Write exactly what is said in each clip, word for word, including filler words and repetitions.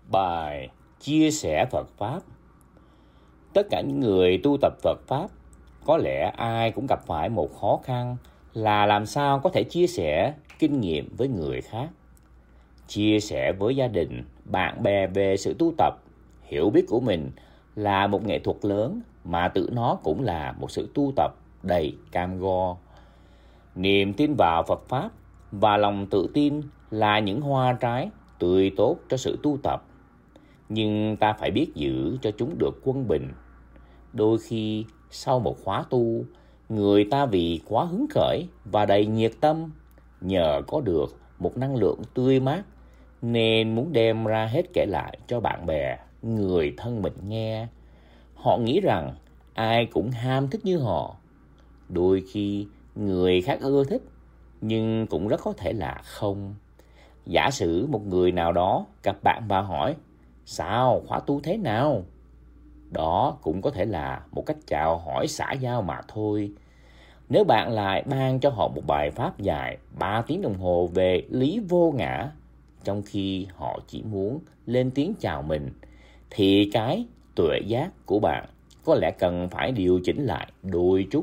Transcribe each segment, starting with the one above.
Bài chia sẻ Phật Pháp. Tất cả những người tu tập Phật Pháp, có lẽ ai cũng gặp phải một khó khăn là làm sao có thể chia sẻ kinh nghiệm với người khác. Chia sẻ với gia đình, bạn bè về sự tu tập, hiểu biết của mình là một nghệ thuật lớn mà tự nó cũng là một sự tu tập đầy cam go. Niềm tin vào Phật Pháp và lòng tự tin là những hoa trái tươi tốt cho sự tu tập. Nhưng ta phải biết giữ cho chúng được quân bình. Đôi khi sau một khóa tu, người ta vì quá hứng khởi và đầy nhiệt tâm, nhờ có được một năng lượng tươi mát, nên muốn đem ra hết kể lại cho bạn bè, người thân mình nghe. Họ nghĩ rằng ai cũng ham thích như họ. Đôi khi người khác ưa thích, nhưng cũng rất có thể là không. Giả sử một người nào đó gặp bạn và hỏi: "Sao, khóa tu thế nào?" Đó cũng có thể là một cách chào hỏi xã giao mà thôi. Nếu bạn lại ban cho họ một bài pháp dài ba tiếng đồng hồ về lý vô ngã, trong khi họ chỉ muốn lên tiếng chào mình, thì cái tuệ giác của bạn có lẽ cần phải điều chỉnh lại đôi chút.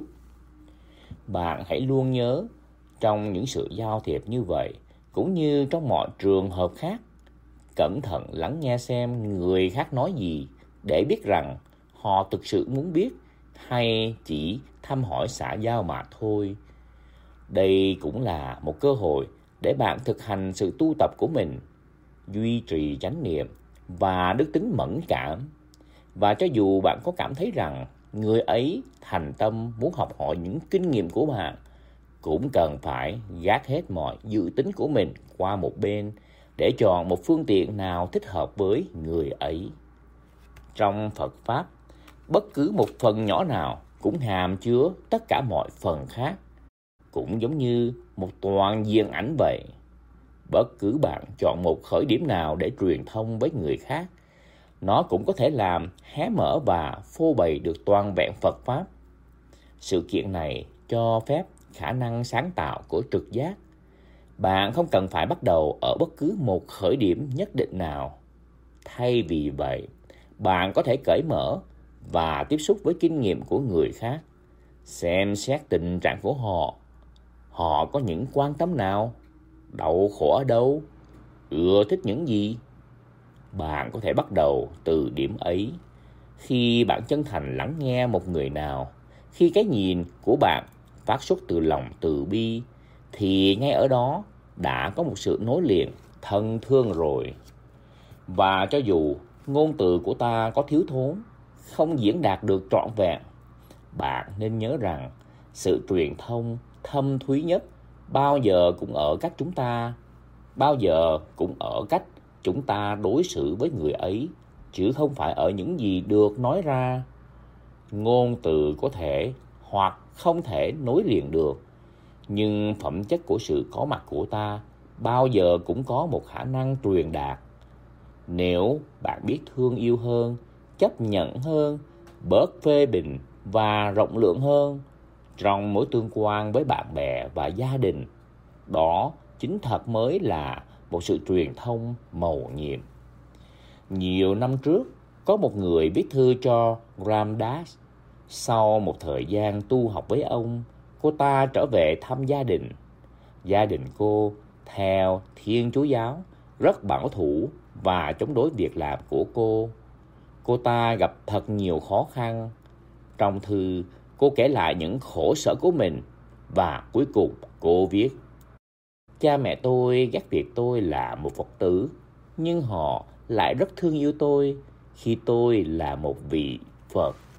Bạn hãy luôn nhớ, trong những sự giao thiệp như vậy, cũng như trong mọi trường hợp khác, cẩn thận lắng nghe xem người khác nói gì, để biết rằng họ thực sự muốn biết hay chỉ thăm hỏi xã giao mà thôi. Đây cũng là một cơ hội để bạn thực hành sự tu tập của mình, duy trì chánh niệm và đức tính mẫn cảm. Và cho dù bạn có cảm thấy rằng người ấy thành tâm muốn học hỏi những kinh nghiệm của bạn, cũng cần phải gác hết mọi dự tính của mình qua một bên để chọn một phương tiện nào thích hợp với người ấy. Trong Phật Pháp, bất cứ một phần nhỏ nào cũng hàm chứa tất cả mọi phần khác, cũng giống như một toàn diện ảnh vậy. Bất cứ bạn chọn một khởi điểm nào để truyền thông với người khác, nó cũng có thể làm hé mở và phô bày được toàn vẹn Phật Pháp. Sự kiện này cho phép khả năng sáng tạo của trực giác. Bạn không cần phải bắt đầu ở bất cứ một khởi điểm nhất định nào. Thay vì vậy, bạn có thể cởi mở và tiếp xúc với kinh nghiệm của người khác, xem xét tình trạng của họ. Họ có những quan tâm nào? Đau khổ ở đâu? Ưa thích những gì? Bạn có thể bắt đầu từ điểm ấy. Khi bạn chân thành lắng nghe một người nào, khi cái nhìn của bạn phát xuất từ lòng từ bi, thì ngay ở đó đã có một sự nối liền thân thương rồi. Và cho dù ngôn từ của ta có thiếu thốn, không diễn đạt được trọn vẹn, bạn nên nhớ rằng sự truyền thông thâm thúy nhất bao giờ cũng ở cách chúng ta, bao giờ cũng ở cách chúng ta đối xử với người ấy, chứ không phải ở những gì được nói ra. Ngôn từ có thể hoặc không thể nối liền được, nhưng phẩm chất của sự có mặt của ta bao giờ cũng có một khả năng truyền đạt. Nếu bạn biết thương yêu hơn, chấp nhận hơn, bớt phê bình và rộng lượng hơn trong mối tương quan với bạn bè và gia đình, đó chính thật mới là một sự truyền thông mầu nhiệm. Nhiều năm trước, có một người viết thư cho Ram Dass. Sau một thời gian tu học với ông, cô ta trở về thăm gia đình. Gia đình cô theo Thiên Chúa giáo, rất bảo thủ và chống đối việc làm của cô. Cô ta gặp thật nhiều khó khăn. Trong thư, cô kể lại những khổ sở của mình và cuối cùng cô viết: "Cha mẹ tôi ghét việc tôi là một Phật tử, nhưng họ lại rất thương yêu tôi khi tôi là một vị Phật."